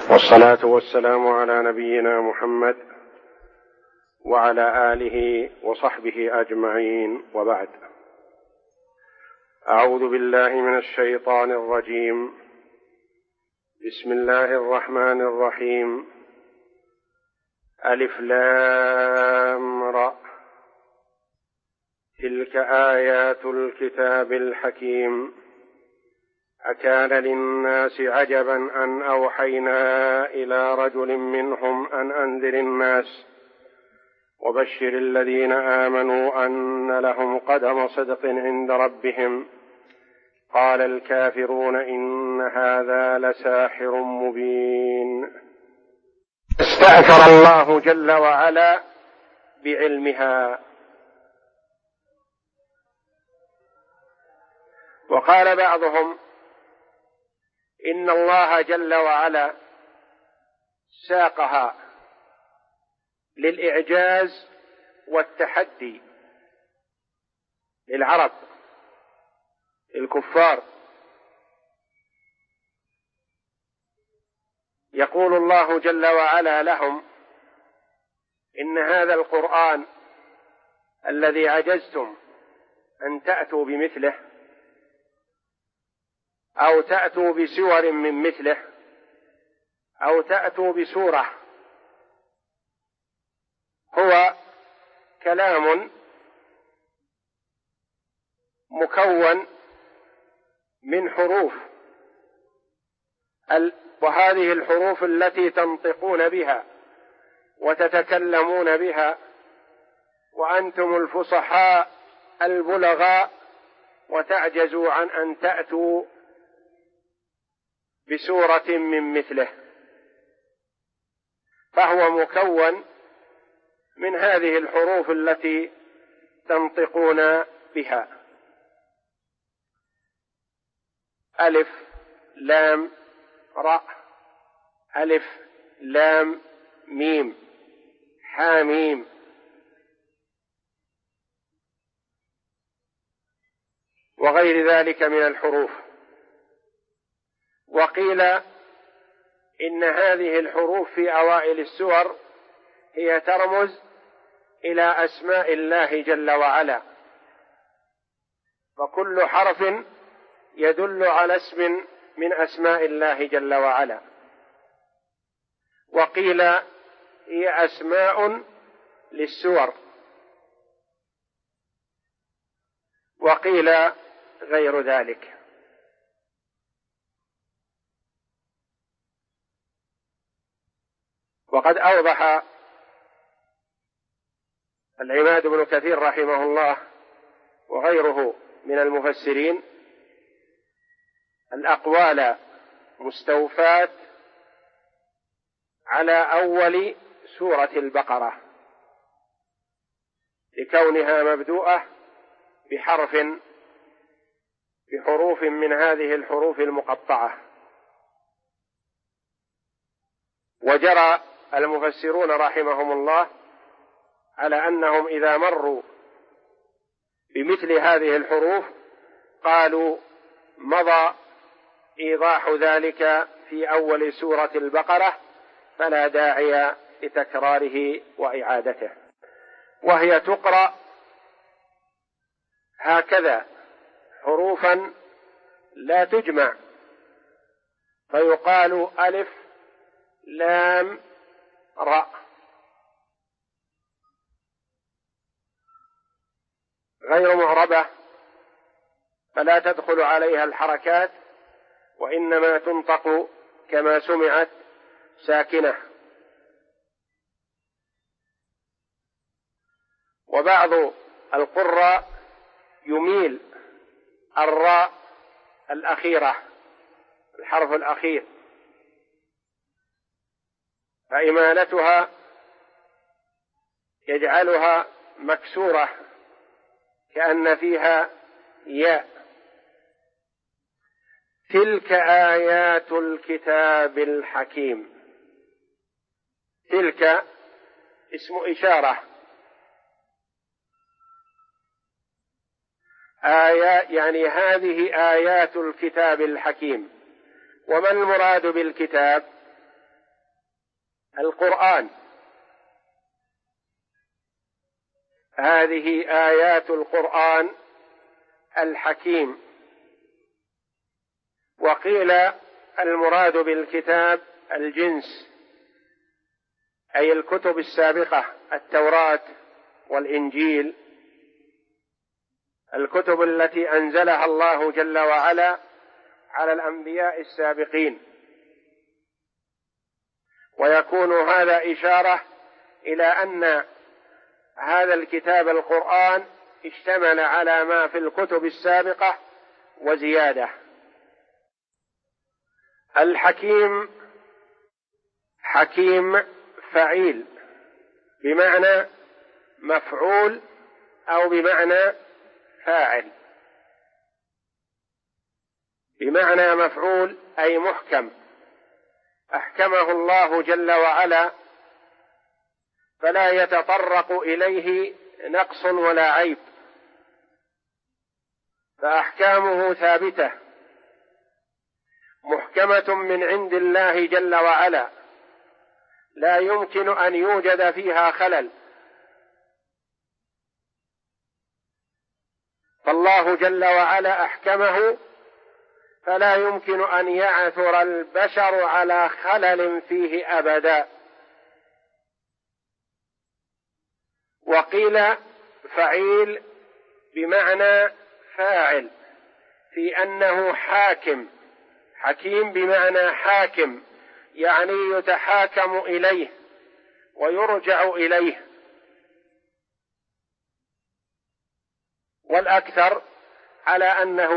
والصلاة والسلام على نبينا محمد وعلى آله وصحبه أجمعين، وبعد. أعوذ بالله من الشيطان الرجيم. بسم الله الرحمن الرحيم. ألف لام را، تلك آيات الكتاب الحكيم. أكان للناس عجبا أن أوحينا إلى رجل منهم أن أنذر الناس وبشر الذين آمنوا أن لهم قدم صدق عند ربهم. قال الكافرون إن هذا لساحر مبين. استأثر الله جل وعلا بعلمها، وقال بعضهم إن الله جل وعلا ساقها للإعجاز والتحدي للعرب الكفار. يقول الله جل وعلا لهم إن هذا القرآن الذي عجزتم أن تأتوا بمثله أو تأتوا بسور من مثله أو تأتوا بسورة، هو كلام مكون من حروف، وهذه الحروف التي تنطقون بها وتتكلمون بها، وأنتم الفصحاء البلغاء وتعجزوا عن أن تأتوا بسورة من مثله. فهو مكون من هذه الحروف التي تنطقون بها: ألف لام را، ألف لام ميم حاميم. وغير ذلك من الحروف. وقيل إن هذه الحروف في أوائل السور هي ترمز إلى أسماء الله جل وعلا، فكل حرف يدل على اسم من أسماء الله جل وعلا. وقيل هي أسماء للسور، وقيل غير ذلك. وقد أوضح العماد بن كثير رحمه الله وغيره من المفسرين الأقوال مستوفاة على أول سورة البقرة، لكونها مبدوءة بحروف من هذه الحروف المقطعة. وجرى المفسرون رحمهم الله على أنهم إذا مروا بمثل هذه الحروف قالوا مضى إيضاح ذلك في أول سورة البقرة، فلا داعي لتكراره وإعادته. وهي تقرأ هكذا حروفا لا تجمع، فيقال ألف لام را، غير معربة، فلا تدخل عليها الحركات، وإنما تنطق كما سمعت ساكنة. وبعض القراء يميل الراء الأخيرة، الحرف الأخير، فإمالتها يجعلها مكسورة كأن فيها ياء. تلك آيات الكتاب الحكيم. تلك اسم إشارة، آيات يعني هذه آيات الكتاب الحكيم. وما المراد بالكتاب؟ القرآن. هذه آيات القرآن الحكيم. وقيل المراد بالكتاب الجنس، أي الكتب السابقة، التوراة والإنجيل، الكتب التي أنزلها الله جل وعلا على الأنبياء السابقين. ويكون هذا إشارة إلى أن هذا الكتاب القرآن اشتمل على ما في الكتب السابقة وزيادة. الحكيم حكيم فعيل، بمعنى مفعول أو بمعنى فاعل. بمعنى مفعول أي محكم، أحكمه الله جل وعلا فلا يتطرق إليه نقص ولا عيب، فأحكامه ثابتة محكمة من عند الله جل وعلا، لا يمكن أن يوجد فيها خلل. فالله جل وعلا أحكمه فلا يمكن أن يعثر البشر على خلل فيه أبدا. وقيل فعيل بمعنى فاعل، في أنه حاكم. حكيم بمعنى حاكم، يعني يتحاكم إليه ويرجع إليه. والأكثر على أنه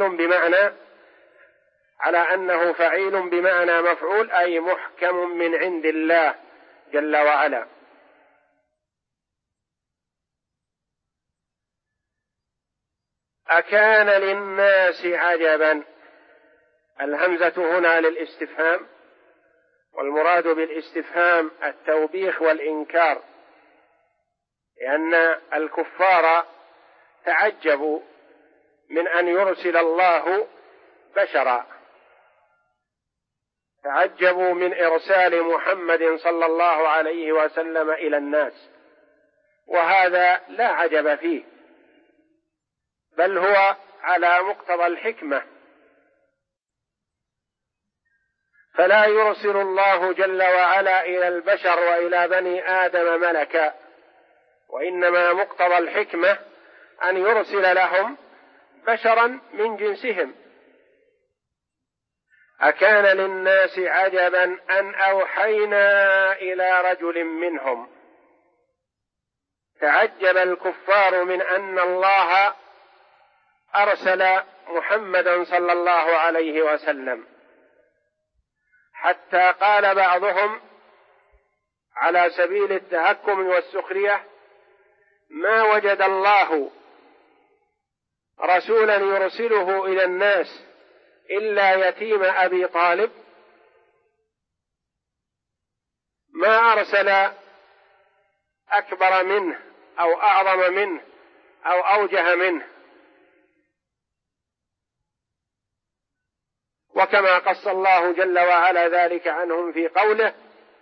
فعيل بمعنى مفعول، أي محكم من عند الله جل وعلا. أكان للناس عجبا، الهمزة هنا للاستفهام، والمراد بالاستفهام التوبيخ والإنكار، لأن الكفار تعجبوا من أن يرسل الله بشرا، تعجبوا من إرسال محمد صلى الله عليه وسلم إلى الناس، وهذا لا عجب فيه، بل هو على مقتضى الحكمة. فلا يرسل الله جل وعلا إلى البشر وإلى بني آدم ملكا، وإنما مقتضى الحكمة أن يرسل لهم بشرا من جنسهم. أكان للناس عجبا أن أوحينا إلى رجل منهم. تعجب الكفار من أن الله أرسل محمدا صلى الله عليه وسلم، حتى قال بعضهم على سبيل التهكم والسخرية: ما وجد الله رسولا يرسله إلى الناس إلا يتيم أبي طالب، ما أرسل أكبر منه أو أعظم منه أو أوجه منه. وكما قص الله جل وعلا ذلك عنهم في قوله: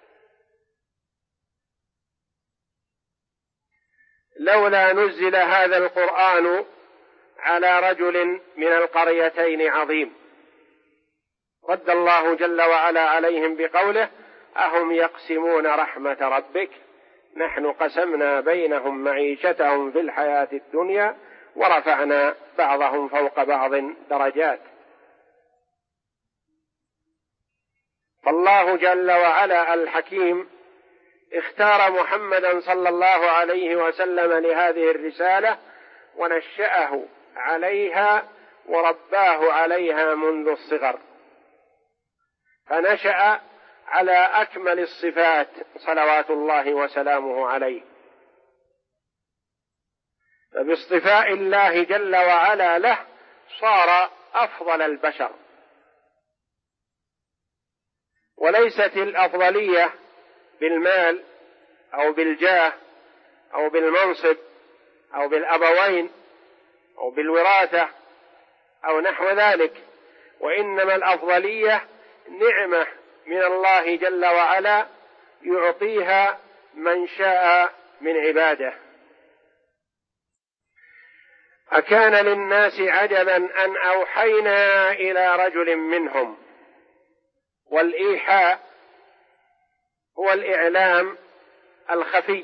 لولا نزل هذا القرآن على رجل من القريتين عظيم. رد الله جل وعلا عليهم بقوله: أهم يقسمون رحمة ربك نحن قسمنا بينهم معيشتهم في الحياة الدنيا ورفعنا بعضهم فوق بعض درجات. فالله جل وعلا الحكيم اختار محمدا صلى الله عليه وسلم لهذه الرسالة، ونشأه عليها ورباه عليها منذ الصغر، فنشأ على أكمل الصفات صلوات الله وسلامه عليه. فباصطفاء الله جل وعلا له صار أفضل البشر. وليست الأفضلية بالمال أو بالجاه أو بالمنصب أو بالأبوين أو بالوراثة أو نحو ذلك، وإنما الأفضلية نعمة من الله جل وعلا يعطيها من شاء من عباده. أكان للناس عجبا أن أوحينا إلى رجل منهم. والإيحاء هو الإعلام الخفي،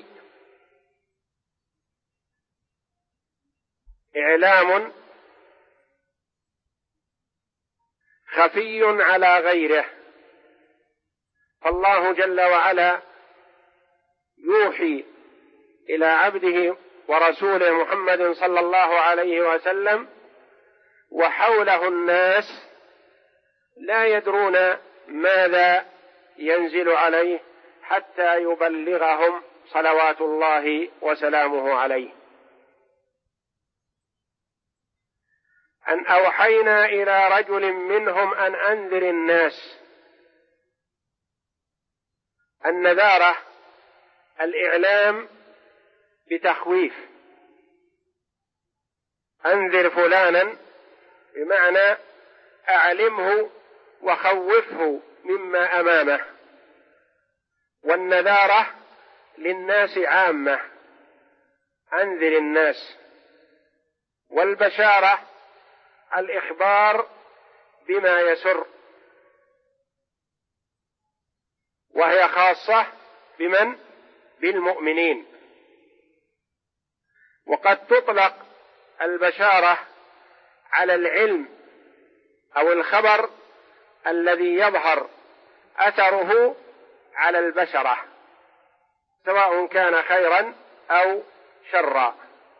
إعلام خفي على غيره. فالله جل وعلا يوحي إلى عبده ورسوله محمد صلى الله عليه وسلم، وحوله الناس لا يدرون ماذا ينزل عليه حتى يبلغهم صلوات الله وسلامه عليه. أن أوحينا إلى رجل منهم أن أنذر الناس. النذارة الإعلام بتخويف، أنذر فلانا بمعنى أعلمه وخوفه مما أمامه. والنذارة للناس عامة، أنذر الناس. والبشارة الإخبار بما يسر، وهي خاصة بمن؟ بالمؤمنين. وقد تطلق البشارة على العلم أو الخبر الذي يظهر أثره على البشرة، سواء كان خيرا أو شرا.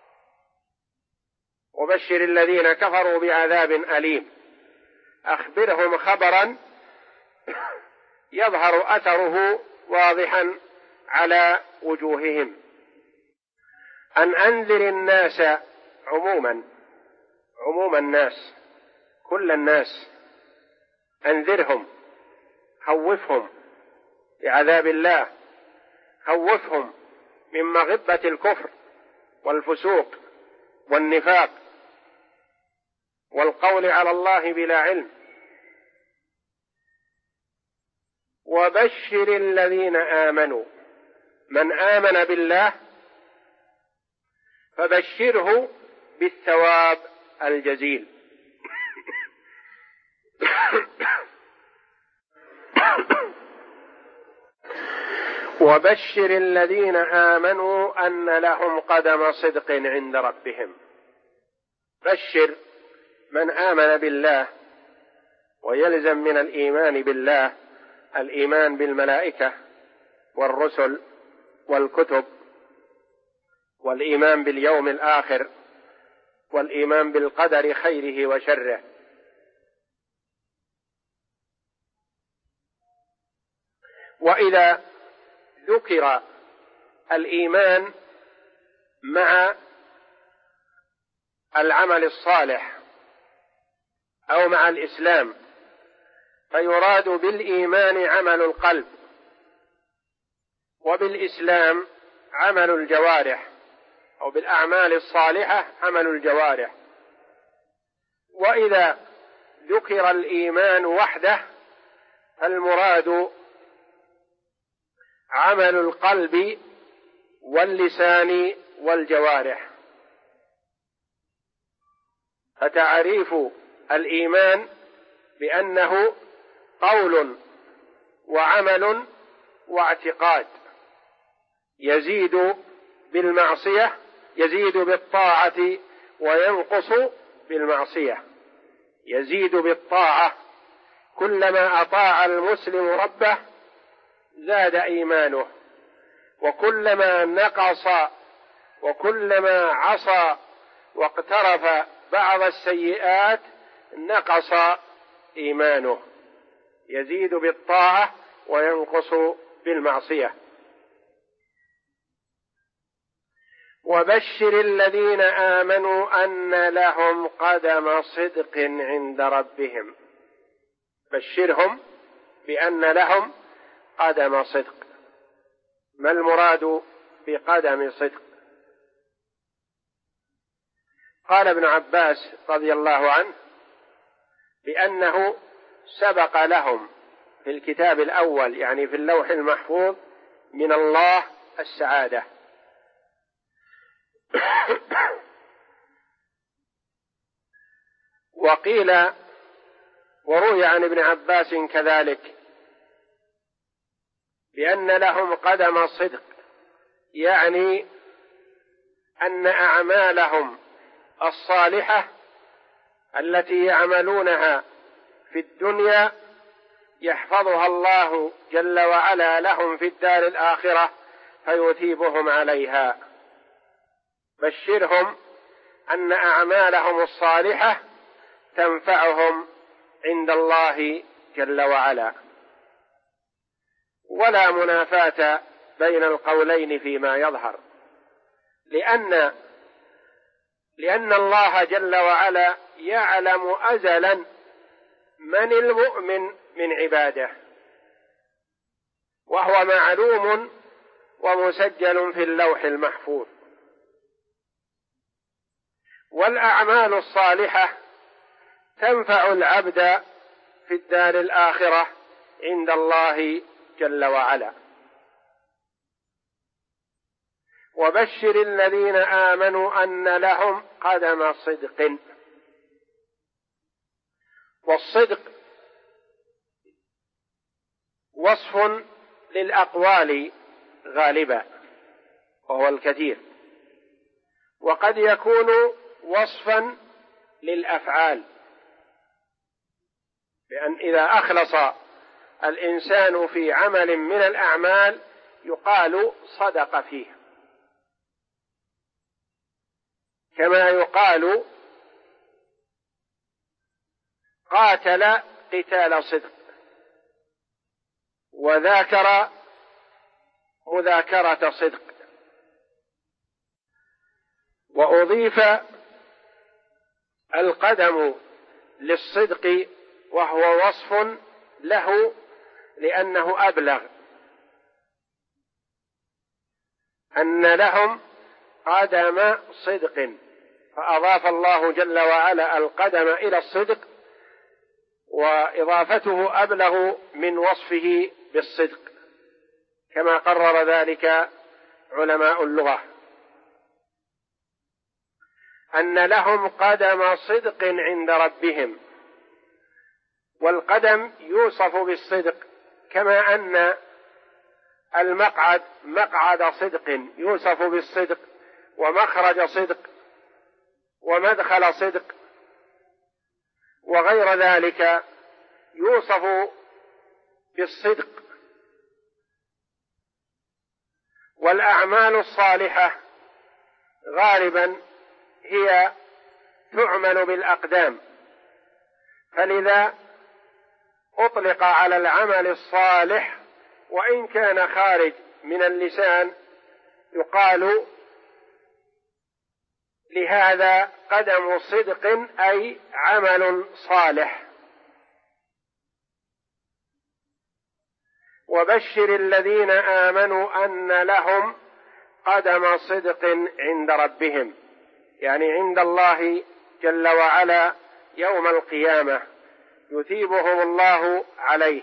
وبشر الذين كفروا بعذاب أليم، أخبرهم خبرا يظهر أثره واضحا على وجوههم. أن أنذر الناس عموم الناس، كل الناس، أنذرهم، خوفهم بعذاب الله، خوفهم من مغبة الكفر والفسوق والنفاق والقول على الله بلا علم. وبشر الذين آمنوا، من آمن بالله فبشره بالثواب الجزيل. وبشر الذين آمنوا أن لهم قدم صدق عند ربهم. بشر من آمن بالله، ويلزم من الإيمان بالله الإيمان بالملائكة والرسل والكتب، والإيمان باليوم الآخر، والإيمان بالقدر خيره وشره. وإذا ذكر الإيمان مع العمل الصالح أو مع الإسلام، فيراد بالإيمان عمل القلب، وبالإسلام عمل الجوارح، أو بالأعمال الصالحة عمل الجوارح. وإذا ذكر الإيمان وحده فالمراد عمل القلب واللسان والجوارح. فتعريف الإيمان بأنه قول وعمل واعتقاد، يزيد بالمعصية، يزيد بالطاعة وينقص بالمعصية. يزيد بالطاعة، كلما أطاع المسلم ربه زاد إيمانه، وكلما نقص وكلما عصى واقترف بعض السيئات نقص إيمانه. يزيد بالطاعة وينقص بالمعصية. وبشر الذين آمنوا أن لهم قدم صدق عند ربهم. بشرهم بأن لهم قدم صدق. ما المراد بقدم صدق؟ قال ابن عباس رضي الله عنه بأنه سبق لهم في الكتاب الأول، يعني في اللوح المحفوظ، من الله السعادة. وقيل وروي عن ابن عباس كذلك بأن لهم قدم صدق، يعني أن أعمالهم الصالحة التي يعملونها في الدنيا يحفظها الله جل وعلا لهم في الدار الآخرة فيثيبهم عليها. بشرهم أن أعمالهم الصالحة تنفعهم عند الله جل وعلا. ولا منافاة بين القولين فيما يظهر، لأن الله جل وعلا يعلم أزلا من المؤمن من عباده، وهو معلوم ومسجل في اللوح المحفوظ. والأعمال الصالحة تنفع العبد في الدار الآخرة عند الله جل وعلا. وبشر الذين آمنوا أن لهم قدم صدق. والصدق وصف للأقوال غالبا وهو الكثير، وقد يكون وصفا للأفعال، بأن إذا أخلص الإنسان في عمل من الأعمال يقال صدق فيه، كما يقال قاتل قتال صدق، وذاكر مذاكرة صدق. وأضيف القدم للصدق وهو وصف له لأنه أبلغ، أن لهم قدم صدق، فأضاف الله جل وعلا القدم إلى الصدق، وإضافته أبلغ من وصفه بالصدق، كما قرر ذلك علماء اللغة، أن لهم قدم صدق عند ربهم. والقدم يوصف بالصدق، كما أن المقعد مقعد صدق يوصف بالصدق، ومخرج صدق، ومدخل صدق، وغير ذلك يوصف بالصدق. والأعمال الصالحة غالبا هي تعمل بالأقدام، فلذا أطلق على العمل الصالح وإن كان خارج من اللسان يقال لهذا قدم صدق، أي عمل صالح. وبشر الذين آمنوا أن لهم قدم صدق عند ربهم، يعني عند الله جل وعلا يوم القيامة يثيبهم الله عليه.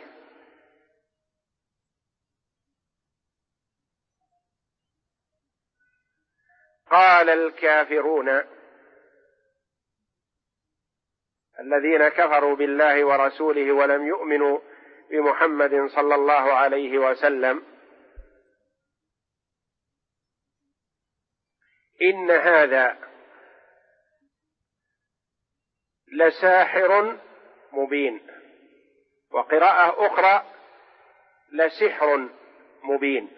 قال الكافرون الذين كفروا بالله ورسوله ولم يؤمنوا بمحمد صلى الله عليه وسلم: إن هذا لساحر مبين. وقراءة أخرى: لسحر مبين.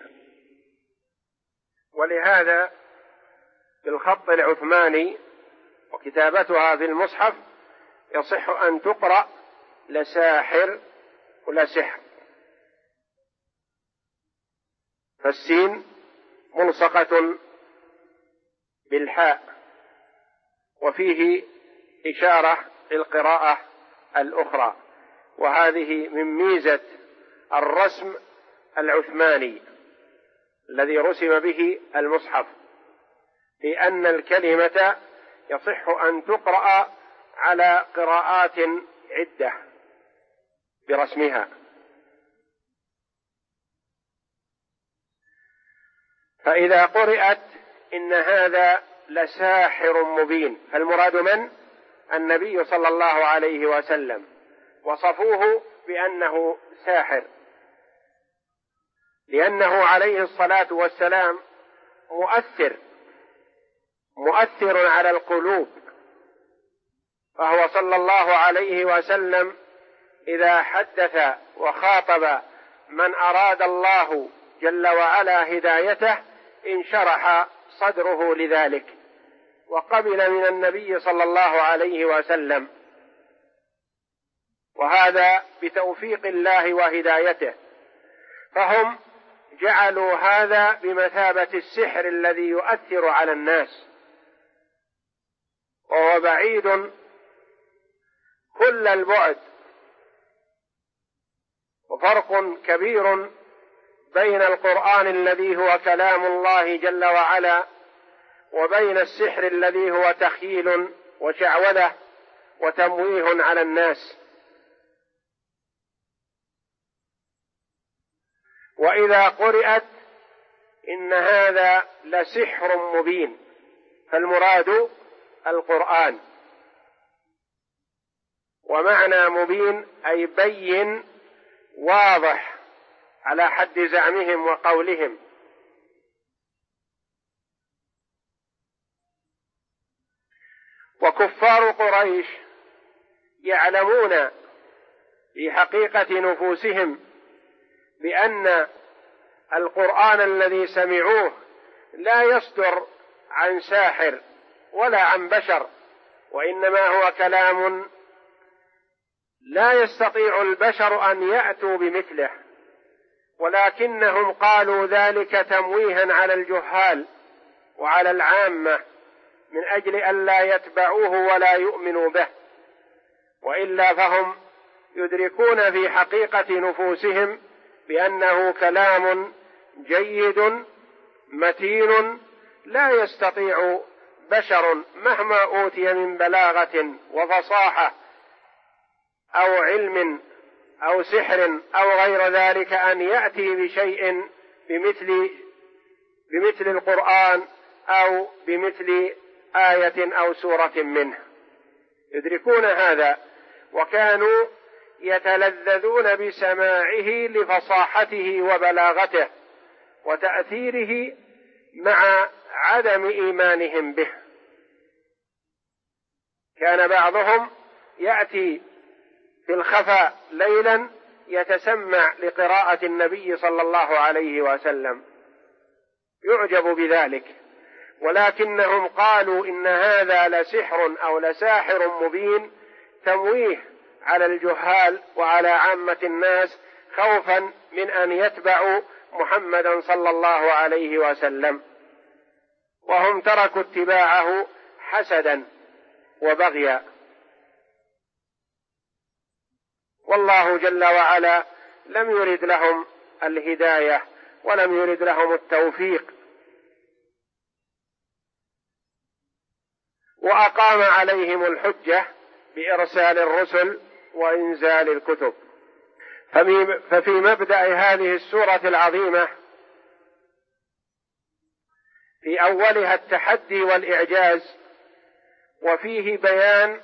ولهذا بالخط العثماني وكتابتها في المصحف يصح أن تقرأ لساحر ولسحر، فالسين ملصقة بالحاء، وفيه إشارة للقراءة الأخرى. وهذه من ميزة الرسم العثماني الذي رسم به المصحف، لأن الكلمة يصح أن تقرأ على قراءات عدة برسمها. فإذا قرأت إن هذا لساحر مبين، فالمراد من؟ النبي صلى الله عليه وسلم، وصفوه بأنه ساحر، لأنه عليه الصلاة والسلام مؤثر على القلوب، فهو صلى الله عليه وسلم إذا حدث وخاطب من أراد الله جل وعلا هدايته انشرح صدره لذلك، وقبل من النبي صلى الله عليه وسلم، وهذا بتوفيق الله وهدايته. فهم جعلوا هذا بمثابة السحر الذي يؤثر على الناس، وهو بعيد كل البعد، وفرق كبير بين القرآن الذي هو كلام الله جل وعلا وبين السحر الذي هو تخييل وشعوذة وتمويه على الناس. وإذا قرأت إن هذا لسحر مبين، فالمراد القرآن، ومعنى مبين أي بين واضح على حد زعمهم وقولهم. وكفار قريش يعلمون في حقيقة نفوسهم بأن القرآن الذي سمعوه لا يصدر عن ساحر ولا عن بشر، وإنما هو كلام لا يستطيع البشر أن يأتوا بمثله، ولكنهم قالوا ذلك تمويها على الجهال وعلى العامة من أجل أن لا يتبعوه ولا يؤمنوا به، وإلا فهم يدركون في حقيقة نفوسهم بأنه كلام جيد متين لا يستطيع بشر مهما أوتي من بلاغة وفصاحة أو علم أو سحر أو غير ذلك أن يأتي بشيء بمثل القرآن أو بمثل آية أو سورة منه. يدركون هذا، وكانوا يتلذذون بسماعه لفصاحته وبلاغته وتأثيره مع عدم إيمانهم به. كان بعضهم يأتي في الخفاء ليلا يتسمع لقراءة النبي صلى الله عليه وسلم، يعجب بذلك، ولكنهم قالوا إن هذا لسحر أو لساحر مبين، تمويه على الجهال وعلى عامة الناس خوفا من أن يتبعوا محمدا صلى الله عليه وسلم، وهم تركوا اتباعه حسدا وبغيا. والله جل وعلا لم يرد لهم الهداية ولم يرد لهم التوفيق، وأقام عليهم الحجة بإرسال الرسل وإنزال الكتب. ففي مبدأ هذه السورة العظيمة في أولها التحدي والإعجاز، وفيه بيان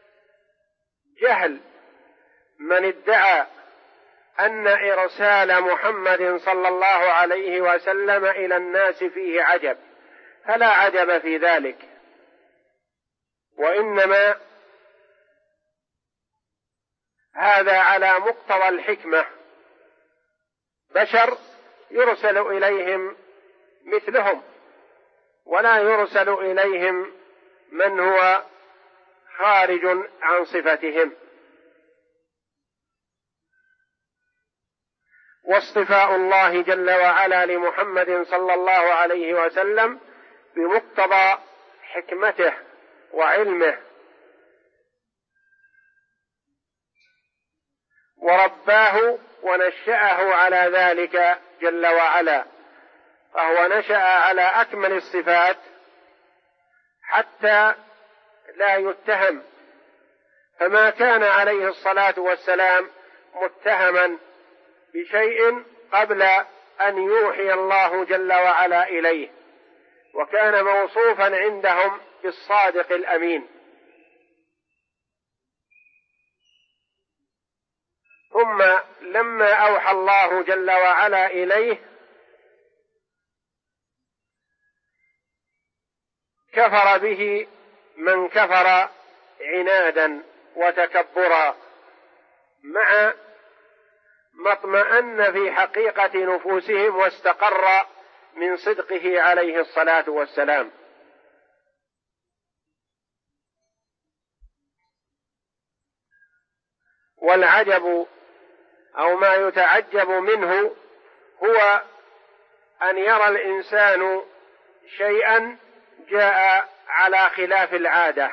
جهل من ادعى أن إرسال محمد صلى الله عليه وسلم إلى الناس فيه عجب، فلا عجب في ذلك، وإنما هذا على مقتضى الحكمة، بشر يرسل إليهم مثلهم، ولا يرسل إليهم من هو خارج عن صفتهم. واصطفاء الله جل وعلا لمحمد صلى الله عليه وسلم بمقتضى حكمته وعلمه، ورباه ونشأه على ذلك جل وعلا، فهو نشأ على أكمل الصفات حتى لا يتهم، فما كان عليه الصلاة والسلام متهما بشيء قبل أن يوحي الله جل وعلا إليه، وكان موصوفا عندهم بالصادق الأمين. ثم لما أوحى الله جل وعلا إليه كفر به من كفر عنادا وتكبرا، مع ما اطمأن في حقيقة نفوسهم واستقر من صدقه عليه الصلاة والسلام. والعجب أو ما يتعجب منه هو أن يرى الإنسان شيئا جاء على خلاف العادة.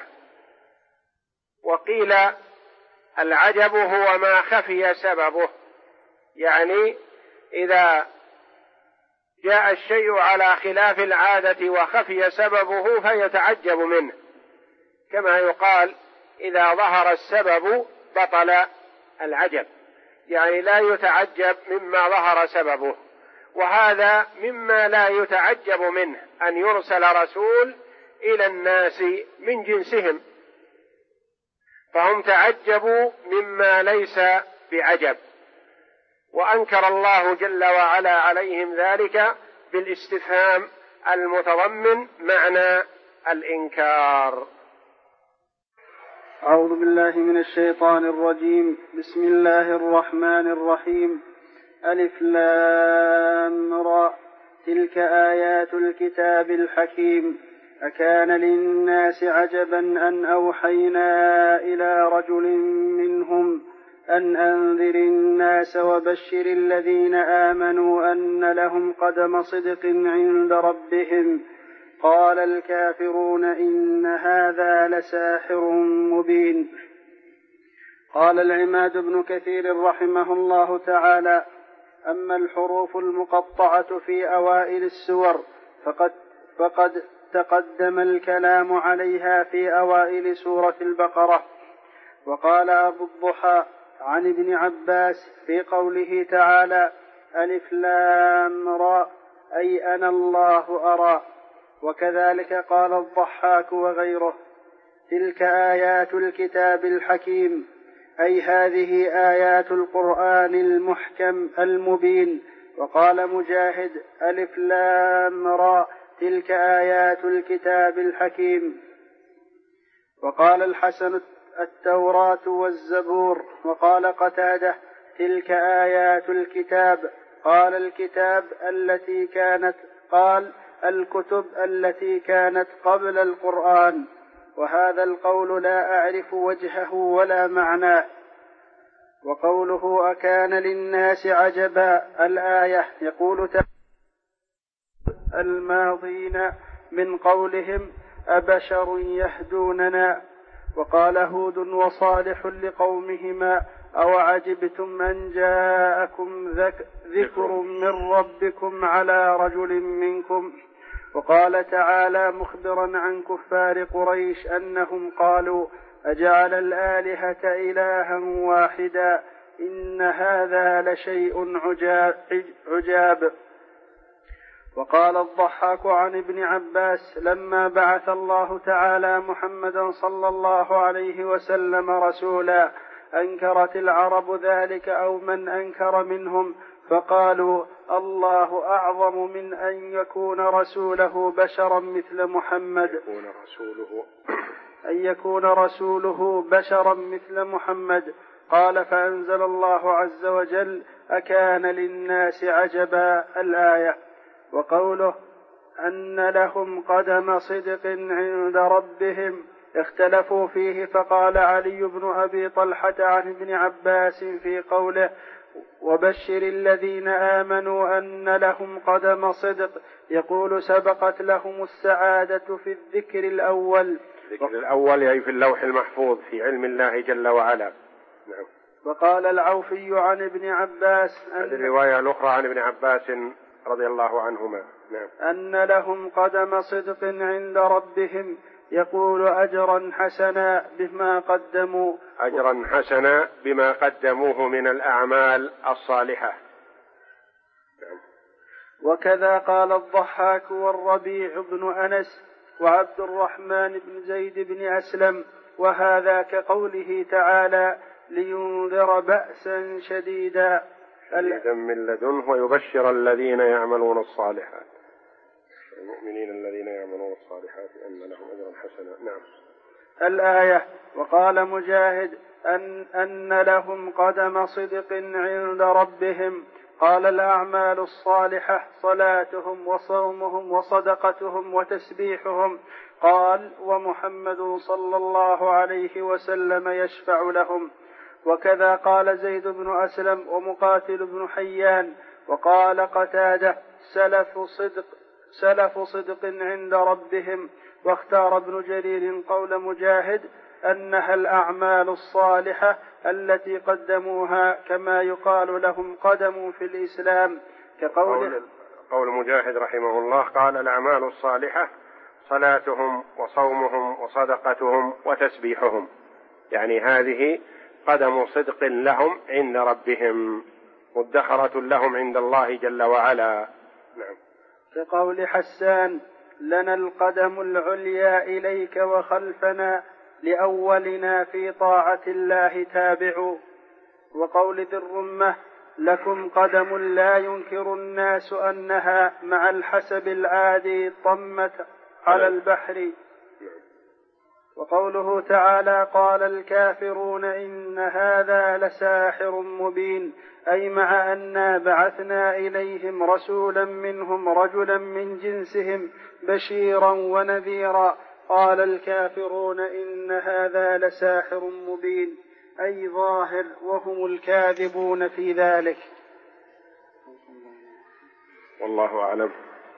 وقيل العجب هو ما خفي سببه، يعني إذا جاء الشيء على خلاف العادة وخفي سببه فيتعجب منه، كما يقال إذا ظهر السبب بطل العجب، يعني لا يتعجب مما ظهر سببه. وهذا مما لا يتعجب منه أن يرسل رسول إلى الناس من جنسهم، فهم تعجبوا مما ليس بعجب، وأنكر الله جل وعلا عليهم ذلك بالاستفهام المتضمن معنى الإنكار. أعوذ بالله من الشيطان الرجيم. بسم الله الرحمن الرحيم. ألف لام را تلك آيات الكتاب الحكيم. أكان للناس عجبا أن أوحينا إلى رجل منهم أن أنذر الناس وبشر الذين آمنوا أن لهم قدم صدق عند ربهم. قال الكافرون إن هذا لساحر مبين. قال العماد بن كثير رحمه الله تعالى: أما الحروف المقطعة في أوائل السور فقد تقدم الكلام عليها في أوائل سورة البقرة. وقال أبو الضحى عن ابن عباس في قوله تعالى: ألف لام را أي أنا الله أرى. وكذلك قال الضحاك وغيره: تلك آيات الكتاب الحكيم أي هذه آيات القرآن المحكم المبين. وقال مجاهد: ألف لام را تلك آيات الكتاب الحكيم. وقال الحسن: التوراة والزبور. وقال قتادة: تلك آيات الكتاب. قال الكتاب التي كانت قال الكتب التي كانت قبل القرآن. وهذا القول لا أعرف وجهه ولا معناه. وقوله أكان للناس عجبا الآية يقول الماضين من قولهم أبشر يهدوننا. وقال هود وصالح لقومهما: أو عجبتم أن جاءكم ذكر من ربكم على رجل منكم. وقال تعالى مخبرا عن كفار قريش أنهم قالوا: أجعل الآلهة إلها واحدا إن هذا لشيء عجاب. وقال الضحاك عن ابن عباس: لما بعث الله تعالى محمدا صلى الله عليه وسلم رسولا أنكرت العرب ذلك أو من أنكر منهم، فقالوا: الله أعظم من أن يكون رسوله بشرا مثل محمد، أن يكون رسوله بشرا مثل محمد. قال: فأنزل الله عز وجل: أكان للناس عجبا الآية. وقوله أن لهم قدم صدق عند ربهم اختلفوا فيه، فقال علي بن أبي طلحة عن ابن عباس في قوله: وبشر الذين آمنوا أن لهم قدم صدق، يقول: سبقت لهم السعادة في الذكر الأول. الذكر الأول يعني في اللوح المحفوظ في علم الله جل وعلا. نعم. وقال العوفي عن ابن عباس الرواية الأخرى عن ابن عباس رضي الله عنهما: نعم. أن لهم قدم صدق عند ربهم، يقول: أجرا حسنا بما قدموا، أجرا حسنا بما قدموه من الأعمال الصالحة. وكذا قال الضحاك والربيع بن أنس وعبد الرحمن بن زيد بن أسلم، وهذا كقوله تعالى لينذر بأسا شديدا من لدنه ويبشر الذين يعملون الصالحات، المؤمنين الذين يعملون الصالحات أن لهم أجرا حسنا. نعم. الآية. وقال مجاهد أن لهم قدم صدق عند ربهم. قال الأعمال الصالحة صلاتهم وصومهم وصدقتهم وتسبيحهم. قال ومحمد صلى الله عليه وسلم يشفع لهم. وكذا قال زيد بن أسلم ومقاتل بن حيان. وقال قتادة سلف صدق عند ربهم. واختار ابن جرير قول مجاهد أنها الأعمال الصالحة التي قدموها، كما يقال لهم قدموا في الإسلام، قول مجاهد رحمه الله قال الأعمال الصالحة صلاتهم وصومهم وصدقتهم وتسبيحهم، يعني هذه قدم صدق لهم عند ربهم، مدخرة لهم عند الله جل وعلا. نعم. كقول حسان لنا القدم العليا إليك وخلفنا لأولنا في طاعة الله تابعوا. وقول ذي الرمة لكم قدم لا ينكر الناس أنها مع الحسب العادي طمت على البحر. وقوله تعالى قال الكافرون إن هذا لساحر مبين، أي مع أننا بعثنا إليهم رسولا منهم رجلا من جنسهم بشيرا ونذيرا. قال الكافرون إن هذا لساحر مبين، أي ظاهر، وهم الكاذبون في ذلك. والله أعلم.